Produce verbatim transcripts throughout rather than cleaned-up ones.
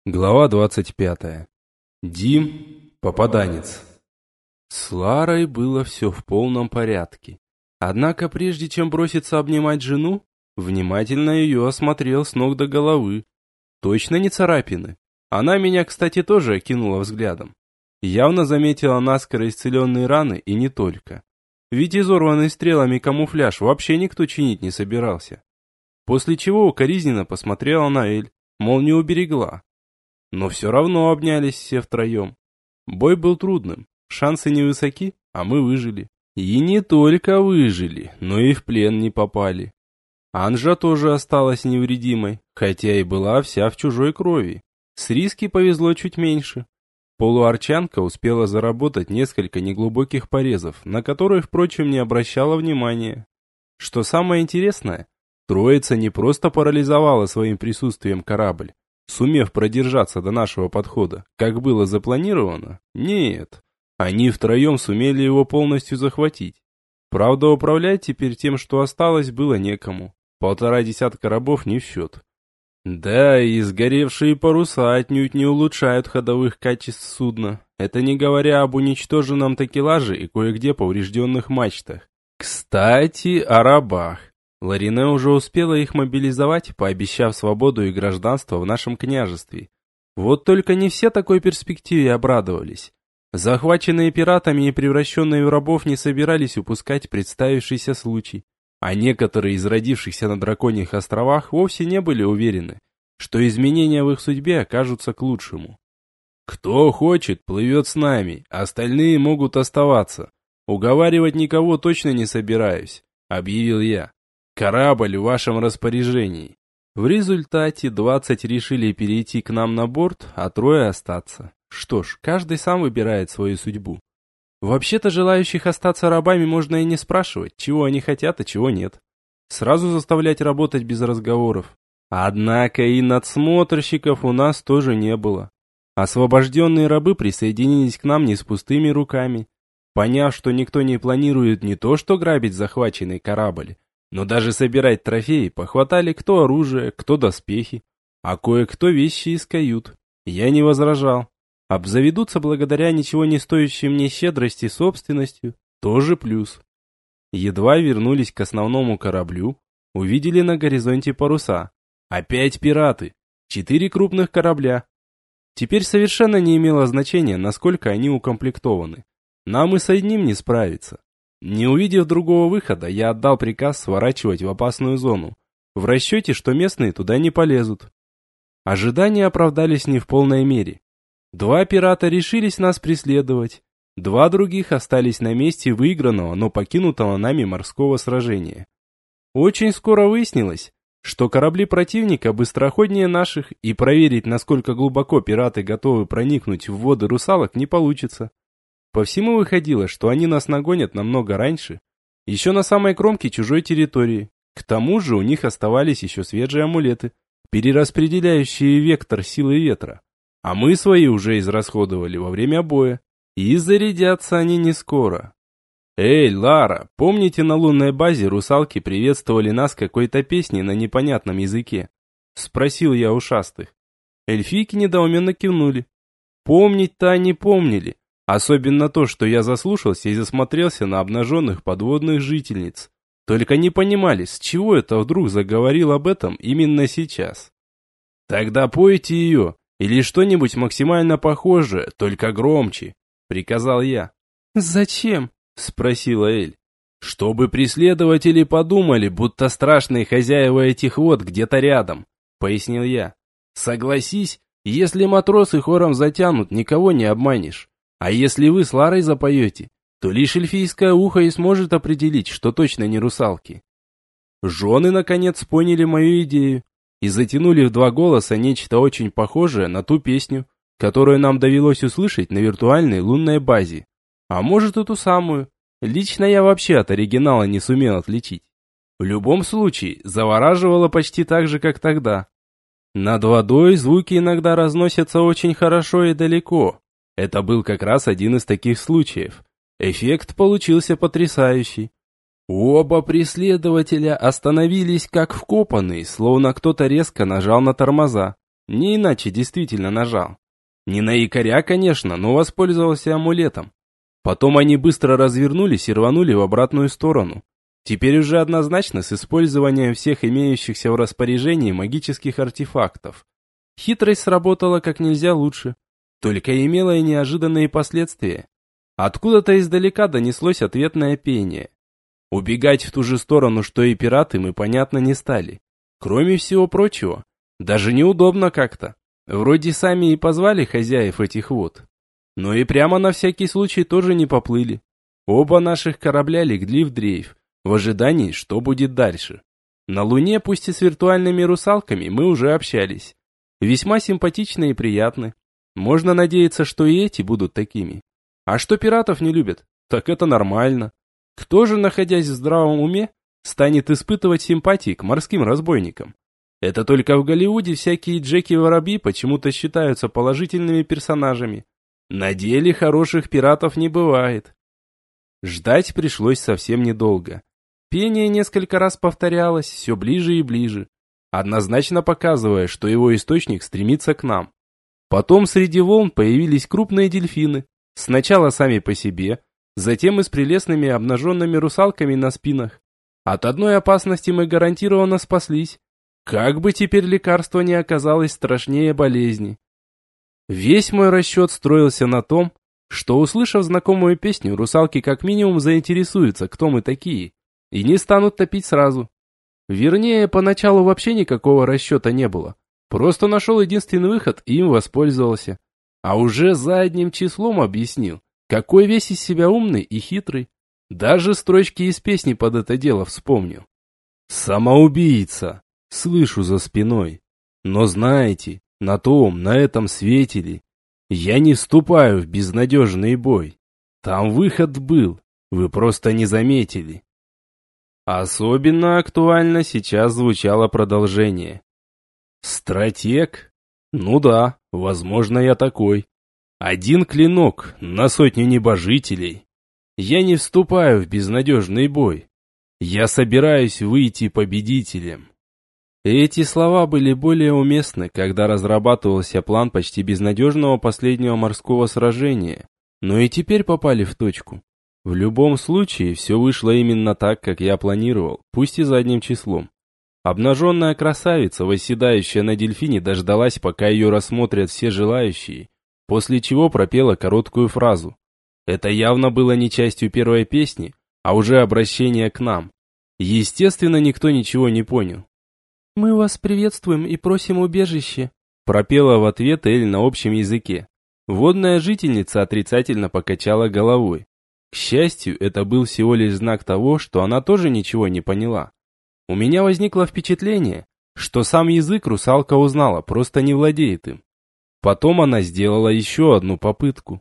Глава двадцать пятая. Дим, попаданец. С Ларой было все в полном порядке. Однако прежде чем броситься обнимать жену, внимательно ее осмотрел с ног до головы. Точно не царапины. Она меня, кстати, тоже окинула взглядом. Явно заметила наскоро исцеленные раны и не только. Ведь изорванный стрелами камуфляж вообще никто чинить не собирался. После чего укоризненно посмотрела на Эль, мол, не уберегла. Но все равно обнялись все втроем. Бой был трудным, шансы невысоки, а мы выжили. И не только выжили, но и в плен не попали. Анжа тоже осталась невредимой, хотя и была вся в чужой крови. С Риски повезло чуть меньше. Полуарчанка успела заработать несколько неглубоких порезов, на которые, впрочем, не обращала внимания. Что самое интересное, троица не просто парализовала своим присутствием корабль, сумев продержаться до нашего подхода, как было запланировано? Нет. Они втроем сумели его полностью захватить. Правда, управлять теперь тем, что осталось, было некому. Полтора десятка рабов не в счет. Да, и сгоревшие паруса отнюдь не улучшают ходовых качеств судна. Это не говоря об уничтоженном такелаже и кое-где поврежденных мачтах. Кстати, о рабах. Ларине уже успела их мобилизовать, пообещав свободу и гражданство в нашем княжестве. Вот только не все такой перспективе обрадовались. Захваченные пиратами и превращенные в рабов не собирались упускать представившийся случай, а некоторые из родившихся на драконьих островах вовсе не были уверены, что изменения в их судьбе окажутся к лучшему. «Кто хочет, плывет с нами, остальные могут оставаться. Уговаривать никого точно не собираюсь», — объявил я. «Корабль в вашем распоряжении». В результате двадцать решили перейти к нам на борт, а трое остаться. Что ж, каждый сам выбирает свою судьбу. Вообще-то желающих остаться рабами можно и не спрашивать, чего они хотят, а чего нет. Сразу заставлять работать без разговоров. Однако и надсмотрщиков у нас тоже не было. Освобожденные рабы присоединились к нам не с пустыми руками. Поняв, что никто не планирует не то что грабить захваченный корабль, но даже собирать трофеи, похватали кто оружие, кто доспехи, а кое-кто вещи из кают. Я не возражал. Обзаведутся благодаря ничего не стоящей мне щедрости собственностью, тоже плюс. Едва вернулись к основному кораблю, увидели на горизонте паруса. Опять пираты. Четыре крупных корабля. Теперь совершенно не имело значения, насколько они укомплектованы. Нам и с одним не справиться. Не увидев другого выхода, я отдал приказ сворачивать в опасную зону, в расчете, что местные туда не полезут. Ожидания оправдались не в полной мере. Два пирата решились нас преследовать, два других остались на месте выигранного, но покинутого нами морского сражения. Очень скоро выяснилось, что корабли противника быстроходнее наших, и проверить, насколько глубоко пираты готовы проникнуть в воды русалок, не получится. По всему выходило, что они нас нагонят намного раньше, еще на самой кромке чужой территории. К тому же у них оставались еще свежие амулеты, перераспределяющие вектор силы ветра. А мы свои уже израсходовали во время боя, и зарядятся они не скоро. «Эй, Лара, помните, на лунной базе русалки приветствовали нас какой-то песней на непонятном языке?» Спросил я ушастых. Эльфийки недоуменно кивнули. Помнить-то они помнили. Особенно то, что я заслушался и засмотрелся на обнаженных подводных жительниц. Только не понимали, с чего это вдруг заговорил об этом именно сейчас. «Тогда пойте ее, или что-нибудь максимально похожее, только громче», — приказал я. «Зачем?» — спросила Эль. «Чтобы преследователи подумали, будто страшные хозяева этих вод где-то рядом», — пояснил я. «Согласись, если матросы хором затянут, никого не обманешь. А если вы с Ларой запоете, то лишь эльфийское ухо и сможет определить, что точно не русалки». Жены, наконец, поняли мою идею и затянули в два голоса нечто очень похожее на ту песню, которую нам довелось услышать на виртуальной лунной базе. А может, и ту самую. Лично я вообще от оригинала не сумел отличить. В любом случае, завораживало почти так же, как тогда. Над водой звуки иногда разносятся очень хорошо и далеко. Это был как раз один из таких случаев. Эффект получился потрясающий. Оба преследователя остановились как вкопанные, словно кто-то резко нажал на тормоза. Не иначе действительно нажал. Не на якоря, конечно, но воспользовался амулетом. Потом они быстро развернулись и рванули в обратную сторону. Теперь уже однозначно с использованием всех имеющихся в распоряжении магических артефактов. Хитрость сработала как нельзя лучше, только имела и неожиданные последствия. Откуда-то издалека донеслось ответное пение. Убегать в ту же сторону, что и пираты, мы, понятно, не стали. Кроме всего прочего, даже неудобно как-то. Вроде сами и позвали хозяев этих вод. Но и прямо на всякий случай тоже не поплыли. Оба наших корабля легли в дрейф, в ожидании, что будет дальше. На Луне, пусть и с виртуальными русалками, мы уже общались. Весьма симпатичны и приятны. Можно надеяться, что и эти будут такими. А что пиратов не любят, так это нормально. Кто же, находясь в здравом уме, станет испытывать симпатии к морским разбойникам? Это только в Голливуде всякие Джеки-воробьи почему-то считаются положительными персонажами. На деле хороших пиратов не бывает. Ждать пришлось совсем недолго. Пение несколько раз повторялось, все ближе и ближе, однозначно показывая, что его источник стремится к нам. Потом среди волн появились крупные дельфины, сначала сами по себе, затем и с прелестными обнаженными русалками на спинах. От одной опасности мы гарантированно спаслись. Как бы теперь лекарство не оказалось страшнее болезни. Весь мой расчет строился на том, что, услышав знакомую песню, русалки как минимум заинтересуются, кто мы такие, и не станут топить сразу. Вернее, поначалу вообще никакого расчета не было. Просто нашел единственный выход и им воспользовался. А уже задним числом объяснил, какой весь из себя умный и хитрый. Даже строчки из песни под это дело вспомнил. «Самоубийца!» Слышу за спиной. Но знаете, на том, на этом свете ли, я не вступаю в безнадежный бой. Там выход был, вы просто не заметили. Особенно актуально сейчас звучало продолжение. Стратег? Ну да, возможно, я такой. Один клинок на сотню небожителей. Я не вступаю в безнадежный бой. Я собираюсь выйти победителем. Эти слова были более уместны, когда разрабатывался план почти безнадежного последнего морского сражения, но и теперь попали в точку. В любом случае, все вышло именно так, как я планировал, пусть и задним числом. Обнаженная красавица, восседающая на дельфине, дождалась, пока ее рассмотрят все желающие, после чего пропела короткую фразу. Это явно было не частью первой песни, а уже обращение к нам. Естественно, никто ничего не понял. «Мы вас приветствуем и просим убежище», пропела в ответ Эль на общем языке. Водная жительница отрицательно покачала головой. К счастью, это был всего лишь знак того, что она тоже ничего не поняла. У меня возникло впечатление, что сам язык русалка узнала, просто не владеет им. Потом она сделала еще одну попытку.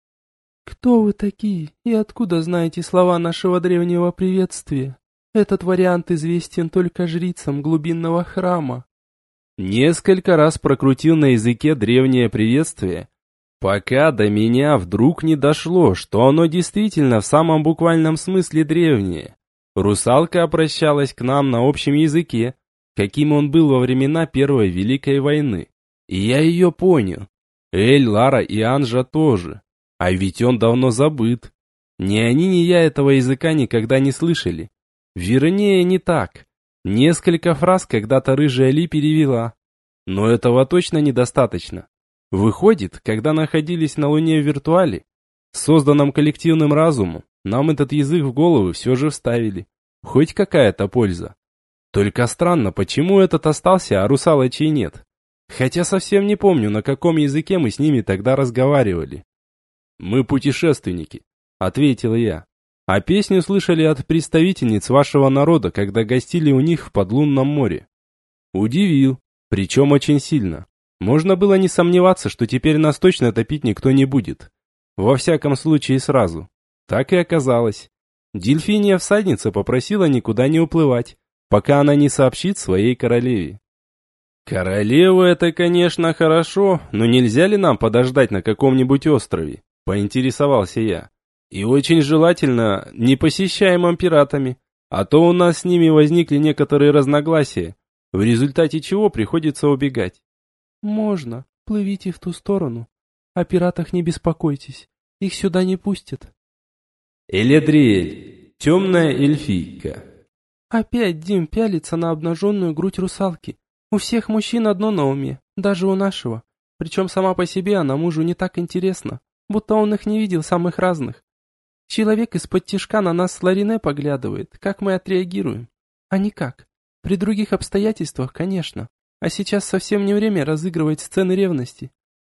«Кто вы такие и откуда знаете слова нашего древнего приветствия? Этот вариант известен только жрицам глубинного храма». Несколько раз прокрутил на языке древнее приветствие, пока до меня вдруг не дошло, что оно действительно в самом буквальном смысле древнее. Русалка обращалась к нам на общем языке, каким он был во времена Первой Великой войны. И я ее понял. Эль, Лара и Анжа тоже. А ведь он давно забыт. Ни они, ни я этого языка никогда не слышали. Вернее, не так. Несколько фраз когда-то рыжая Ли перевела. Но этого точно недостаточно. Выходит, когда находились на Луне в виртуале, созданном коллективным разумом, нам этот язык в головы все же вставили. Хоть какая-то польза. Только странно, почему этот остался, а русалочей нет. Хотя совсем не помню, на каком языке мы с ними тогда разговаривали. «Мы путешественники», — ответил я. «А песню слышали от представительниц вашего народа, когда гостили у них в подлунном море». Удивил, причем очень сильно. Можно было не сомневаться, что теперь нас точно топить никто не будет. Во всяком случае сразу. Так и оказалось. Дельфиния всадница попросила никуда не уплывать, пока она не сообщит своей королеве. «Королева — это, конечно, хорошо, но нельзя ли нам подождать на каком-нибудь острове?» — поинтересовался я. «И очень желательно непосещаемым пиратами, а то у нас с ними возникли некоторые разногласия, в результате чего приходится убегать». Можно, плывите в ту сторону. О пиратах не беспокойтесь, их сюда не пустят. Эледриэль, темная эльфийка. Опять Дим пялится на обнаженную грудь русалки. У всех мужчин одно на уме, даже у нашего. Причем сама по себе она мужу не так интересна, будто он их не видел самых разных. Человек из-под тишка на нас с Ларине поглядывает, как мы отреагируем. А никак. При других обстоятельствах, конечно. А сейчас совсем не время разыгрывать сцены ревности.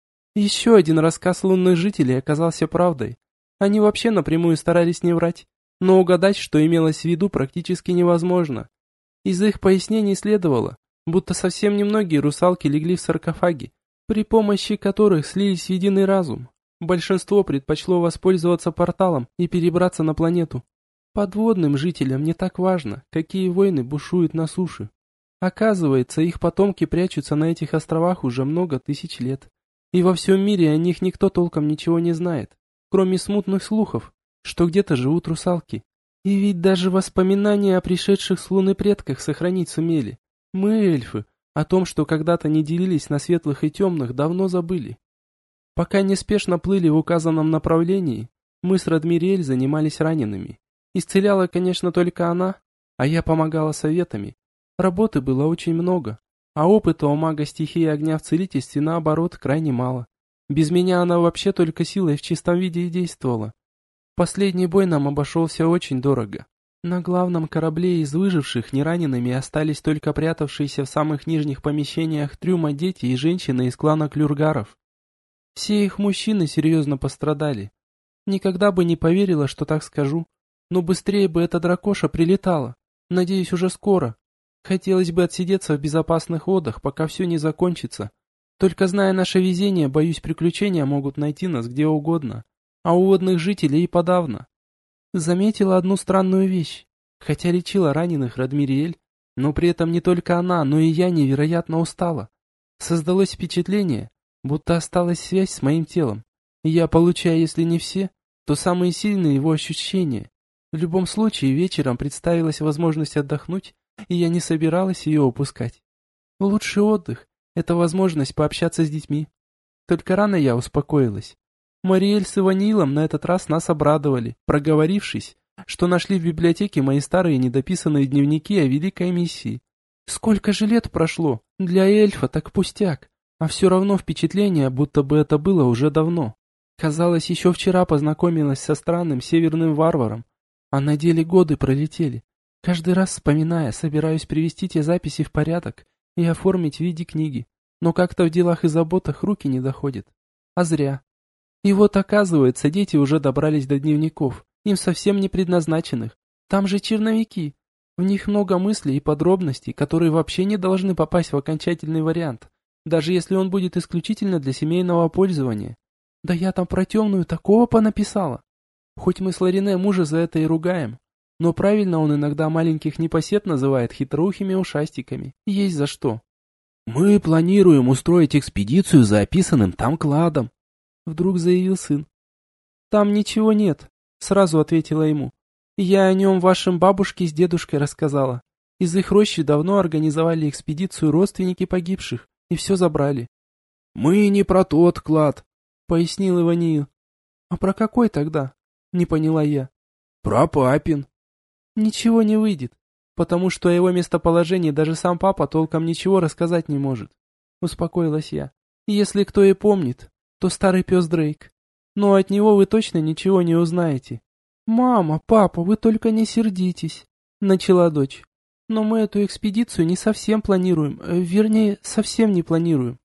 Еще один рассказ лунных жителей оказался правдой. Они вообще напрямую старались не врать, но угадать, что имелось в виду, практически невозможно. Из их пояснений следовало, будто совсем немногие русалки легли в саркофаги, при помощи которых слились в единый разум. Большинство предпочло воспользоваться порталом и перебраться на планету. Подводным жителям не так важно, какие войны бушуют на суше. Оказывается, их потомки прячутся на этих островах уже много тысяч лет. И во всем мире о них никто толком ничего не знает, кроме смутных слухов, что где-то живут русалки. И ведь даже воспоминания о пришедших с Луны предках сохранить сумели. Мы, эльфы, о том, что когда-то не делились на светлых и темных, давно забыли. Пока неспешно плыли в указанном направлении, мы с Радмириэль занимались ранеными. Исцеляла, конечно, только она, а я помогала советами. Работы было очень много, а опыта у мага стихии огня в целительстве, наоборот, крайне мало. Без меня она вообще только силой в чистом виде и действовала. Последний бой нам обошелся очень дорого. На главном корабле из выживших неранеными остались только прятавшиеся в самых нижних помещениях трюма дети и женщины из клана Клюргаров. Все их мужчины серьезно пострадали. Никогда бы не поверила, что так скажу, но быстрее бы эта дракоша прилетала. Надеюсь, уже скоро. Хотелось бы отсидеться в безопасных водах, пока все не закончится. Только зная наше везение, боюсь, приключения могут найти нас где угодно. А у водных жителей и подавно. Заметила одну странную вещь. Хотя лечила раненых Радмириэль, но при этом не только она, но и я невероятно устала. Создалось впечатление, будто осталась связь с моим телом. И я получаю, если не все, то самые сильные его ощущения. В любом случае, вечером представилась возможность отдохнуть, и я не собиралась ее упускать. Лучший отдых — это возможность пообщаться с детьми. Только рано я успокоилась. Мариэль с Иванилом на этот раз нас обрадовали, проговорившись, что нашли в библиотеке мои старые недописанные дневники о великой миссии. Сколько же лет прошло, для эльфа так пустяк, а все равно впечатление, будто бы это было уже давно. Казалось, еще вчера познакомилась со странным северным варваром, а на деле годы пролетели. Каждый раз вспоминая, собираюсь привести те записи в порядок и оформить в виде книги, но как-то в делах и заботах руки не доходят. А зря. И вот оказывается, дети уже добрались до дневников, им совсем не предназначенных. Там же черновики. В них много мыслей и подробностей, которые вообще не должны попасть в окончательный вариант, даже если он будет исключительно для семейного пользования. Да я там про темную такого понаписала. Хоть мы с Ларине мужа за это и ругаем, но правильно он иногда маленьких непосед называет хитроухими ушастиками. Есть за что. «Мы планируем устроить экспедицию за описанным там кладом», — вдруг заявил сын. «Там ничего нет», — сразу ответила ему. «Я о нем вашим бабушке с дедушкой рассказала. Из их рощи давно организовали экспедицию родственники погибших, и все забрали». «Мы не про тот клад», — пояснил Иваниил. «А про какой тогда?» — не поняла я. «Про папин». «Ничего не выйдет, потому что о его местоположении даже сам папа толком ничего рассказать не может», — успокоилась я. «Если кто и помнит, то старый пес Дрейк. Но от него вы точно ничего не узнаете». «Мама, папа, вы только не сердитесь», — начала дочь. «Но мы эту экспедицию не совсем планируем, э, вернее, совсем не планируем».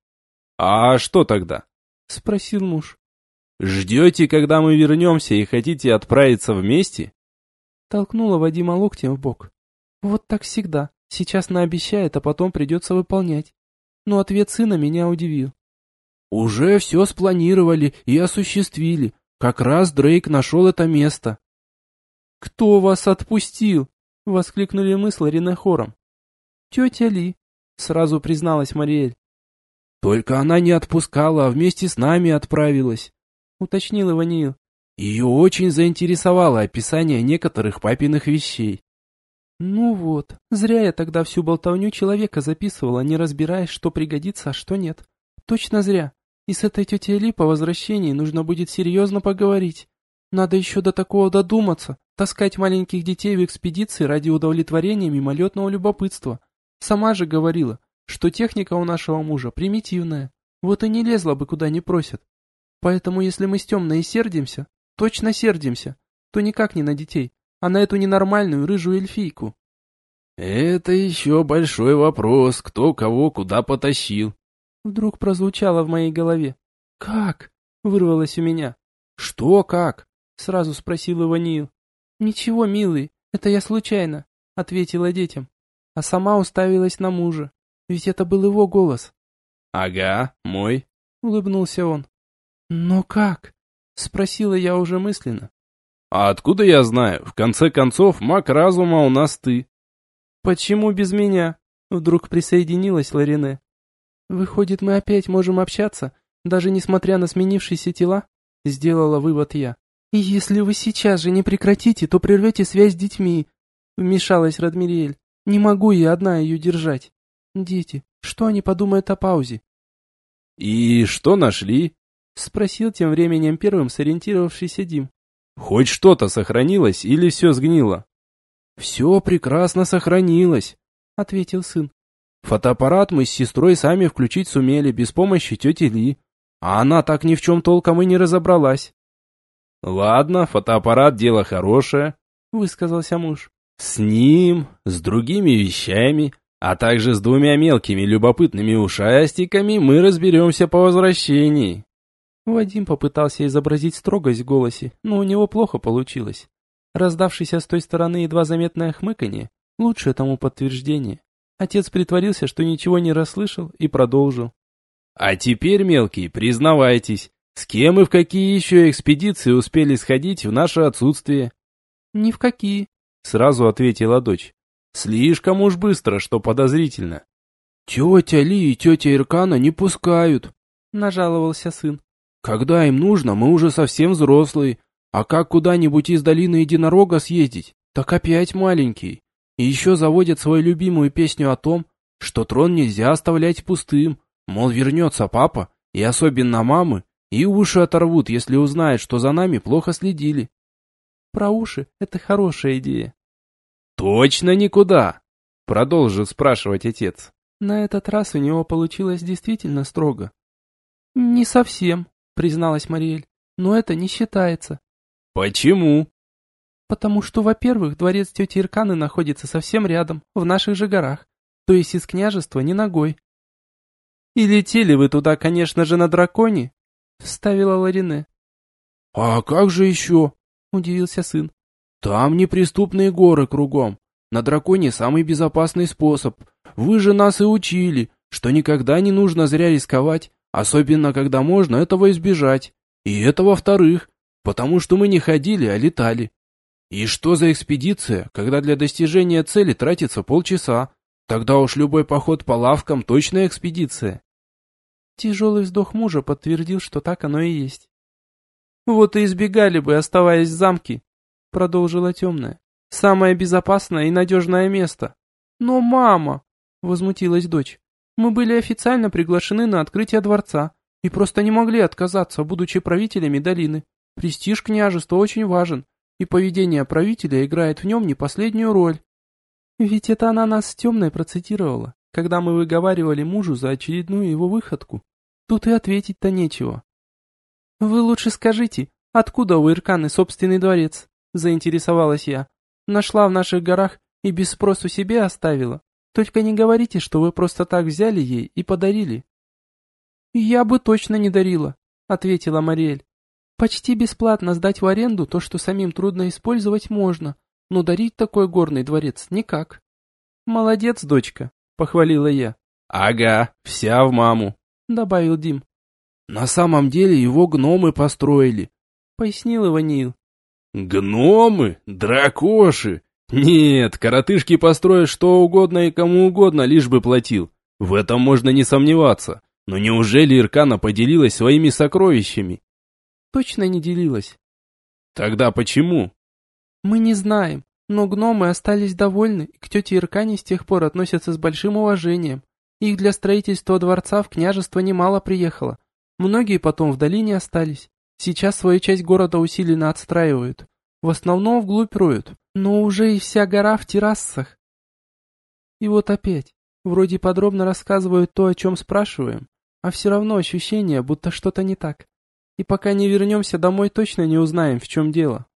«А что тогда?» — спросил муж. «Ждете, когда мы вернемся и хотите отправиться вместе?» Толкнула Вадима локтем в бок. «Вот так всегда. Сейчас наобещает, а потом придется выполнять». Но ответ сына меня удивил. «Уже все спланировали и осуществили. Как раз Дрейк нашел это место». «Кто вас отпустил?» — воскликнули мы с Лариной хором. «Тетя Ли», — сразу призналась Мариэль. «Только она не отпускала, а вместе с нами отправилась», — уточнил Иваниил. «Ее очень заинтересовало описание некоторых папиных вещей». «Ну вот, зря я тогда всю болтовню человека записывала, не разбираясь, что пригодится, а что нет. Точно зря. И с этой тетей Ли по возвращении нужно будет серьезно поговорить. Надо еще до такого додуматься, таскать маленьких детей в экспедиции ради удовлетворения мимолетного любопытства. Сама же говорила, что техника у нашего мужа примитивная, вот и не лезла бы куда не просят. Поэтому если мы с Темной сердимся, точно сердимся, то никак не на детей, а на эту ненормальную рыжую эльфийку. Это еще большой вопрос, кто кого куда потащил. Вдруг прозвучало в моей голове. «Как?» — вырвалось у меня. «Что как?» — сразу спросил Иваниил. «Ничего, милый, это я случайно», — ответила детям. А сама уставилась на мужа, ведь это был его голос. «Ага, мой», — улыбнулся он. «Но как?» — спросила я уже мысленно. «А откуда я знаю? В конце концов, маг разума у нас ты». «Почему без меня?» — вдруг присоединилась Ларине. «Выходит, мы опять можем общаться, даже несмотря на сменившиеся тела?» — сделала вывод я. «Если вы сейчас же не прекратите, то прервете связь с детьми», — вмешалась Радмириэль. «Не могу я одна ее держать. Дети, что они подумают о паузе?» «И что нашли?» — спросил тем временем первым сориентировавшийся Дим. «Хоть что-то сохранилось или все сгнило?» «Все прекрасно сохранилось», — ответил сын. «Фотоаппарат мы с сестрой сами включить сумели без помощи тети Ли, а она так ни в чем толком и не разобралась». «Ладно, фотоаппарат дело хорошее», — высказался муж. «С ним, с другими вещами, а также с двумя мелкими любопытными ушастиками мы разберемся по возвращении». Вадим попытался изобразить строгость в голосе, но у него плохо получилось. Раздавшееся с той стороны едва заметное хмыканье — лучшее тому подтверждение. Отец притворился, что ничего не расслышал, и продолжил. «А теперь, мелкие, признавайтесь, с кем и в какие еще экспедиции успели сходить в наше отсутствие?» «Ни в какие», — сразу ответила дочь. «Слишком уж быстро, что подозрительно». «Тетя Ли и тетя Иркана не пускают», — нажаловался сын. «Когда им нужно, мы уже совсем взрослые, а как куда-нибудь из долины единорога съездить, так опять маленький. И еще заводят свою любимую песню о том, что трон нельзя оставлять пустым, мол, вернется папа, и особенно мамы, и уши оторвут, если узнают, что за нами плохо следили». «Про уши — это хорошая идея». «Точно никуда?» — продолжил спрашивать отец. На этот раз у него получилось действительно строго. «Не совсем», — призналась Мариэль, — «но это не считается». «Почему?» «Потому что, во-первых, дворец тети Ирканы находится совсем рядом, в наших же горах, то есть из княжества не ногой». «И летели вы туда, конечно же, на драконе», — вставила Ларине. «А как же еще?» — удивился сын. «Там неприступные горы кругом. На драконе самый безопасный способ. Вы же нас и учили, что никогда не нужно зря рисковать, особенно когда можно этого избежать. И это во-вторых, потому что мы не ходили, а летали. И что за экспедиция, когда для достижения цели тратится полчаса? Тогда уж любой поход по лавкам точно экспедиция». Тяжелый вздох мужа подтвердил, что так оно и есть. «Вот и избегали бы, оставаясь в замке», — продолжила темная. «Самое безопасное и надежное место». «Но, мама», — возмутилась дочь, — «мы были официально приглашены на открытие дворца и просто не могли отказаться, будучи правителями долины. Престиж княжества очень важен, и поведение правителя играет в нем не последнюю роль». Ведь это она нас с темной процитировала, когда мы выговаривали мужу за очередную его выходку. Тут и ответить-то нечего. «Вы лучше скажите, откуда у Ирканы собственный дворец?» — заинтересовалась я. «Нашла в наших горах и без спросу себе оставила. Только не говорите, что вы просто так взяли ей и подарили». «Я бы точно не дарила», — ответила Мариэль. «Почти бесплатно сдать в аренду то, что самим трудно использовать, можно, но дарить такой горный дворец никак». «Молодец, дочка», — похвалила я. «Ага, вся в маму», — добавил Дим. «На самом деле его гномы построили», — пояснил Иваниил. «Гномы? Дракоши? Нет, коротышки построят что угодно и кому угодно, лишь бы платил. В этом можно не сомневаться. Но неужели Иркана поделилась своими сокровищами?» «Точно не делилась». «Тогда почему?» «Мы не знаем, но гномы остались довольны и к тете Иркане с тех пор относятся с большим уважением. Их для строительства дворца в княжество немало приехало. Многие потом в долине остались. Сейчас свою часть города усиленно отстраивают. В основном вглубь роют, но уже и вся гора в террасах. И вот опять. Вроде подробно рассказывают то, о чем спрашиваем, а все равно ощущение, будто что-то не так. И пока не вернемся домой, точно не узнаем, в чем дело.